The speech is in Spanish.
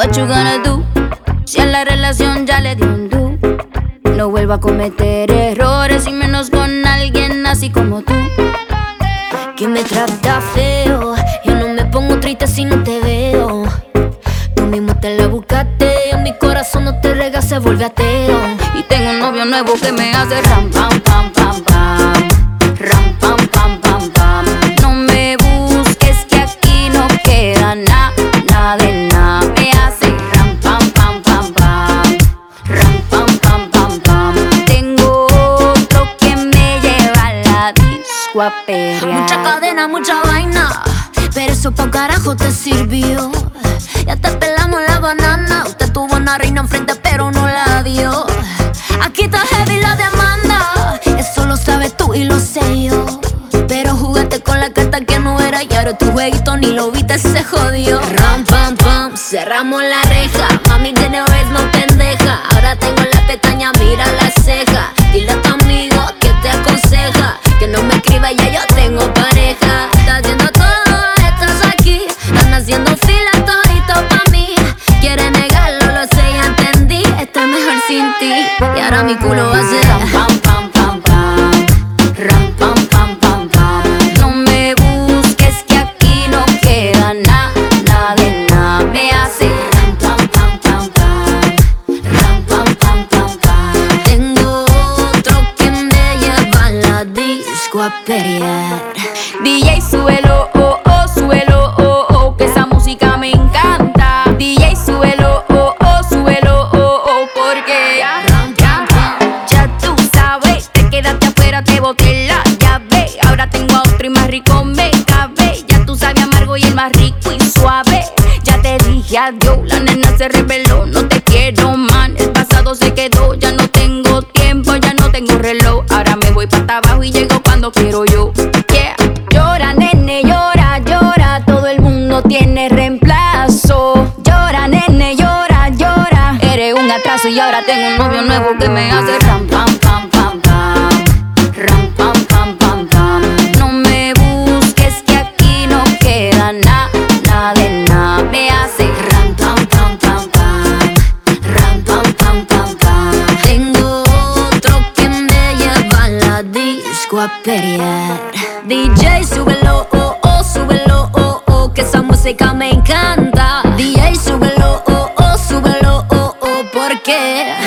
What you gonna do? Si a la relación ya le dio un do. No vuelvo a cometer errores y menos con alguien así como tú, que me trata feo. Yo no me pongo triste si no te veo. Tú mismo te la buscaste. En mi corazón no te rega, se vuelve ateo. Y tengo un novio nuevo que me hace ram pam pam pam pam. Ram pam pam pam pam. No me busques que aquí no queda nada, nada de nada. Me hace ram pam pam pam pam. Ram pam pam pam pam. Tengo otro que me lleva a la disco a perrear. Mucha cadena, mucha vaina, pero eso pa' carajo te sirvió. Ya te pelamos la banana. Usted tuvo una reina enfrente pero no la dio. Aquí está heavy la demanda. Eso lo sabes tú y lo sé yo. Pero jugaste con la carta que no era y ahora tu jueguito ni lo viste, se jodió. Ram pam pam, cerramos la reja. Mami de no es no pendeja. Ahora tengo la pestaña, mira la ceja. Dile a tu amigo que te aconseja que no me escriba, ya yo tengo pareja. Estás haciendo todo, estás aquí. Están haciendo fila todito pa' mí. Quiere negarlo, lo sé, ya entendí. Estoy mejor sin ti. Y ahora mi culo va a ser ram pam pam pam pam. Ram pam pam pam pam. No me busques que aquí no queda nada, nada de nada. Me hace ram pam pam pam pam. Ram pam pam pam pam. Tengo otro que me lleva a la disco a pelear. DJ, súbelo, oh, oh, súbelo, oh, oh, que esa música me encanta. DJ, súbelo, oh, oh, súbelo, oh, oh, porque ya tú sabes, te quedaste afuera, te boté la llave. Ahora tengo a otro y más rico me cabe. Ya tú sabes amargo y el más rico y suave. Ya te dije adiós, la nena se reveló. No te quiero, man, el pasado se quedó. Ya no tengo tiempo, ya no tengo reloj. Ahora me voy para abajo y llego cuando quiero yo. Yeah. Llora, nene, llora, llora. Todo el mundo tiene reemplazo. Llora, nene, llora, llora. Eres un atraso y ahora tengo un novio nuevo que me hace ram pam pam pam pam. Ram pam pam pam pam. No me busques que aquí no queda nada, nada de nada. Me hace ram pam pam pam pam. Ram pam pam pam pam. Tengo otro que me lleva a la disco a pelear. DJ, súbelo, oh, oh, súbelo, oh, oh, que esa música me encanta. DJ, súbelo, oh, oh, súbelo, oh, oh, porque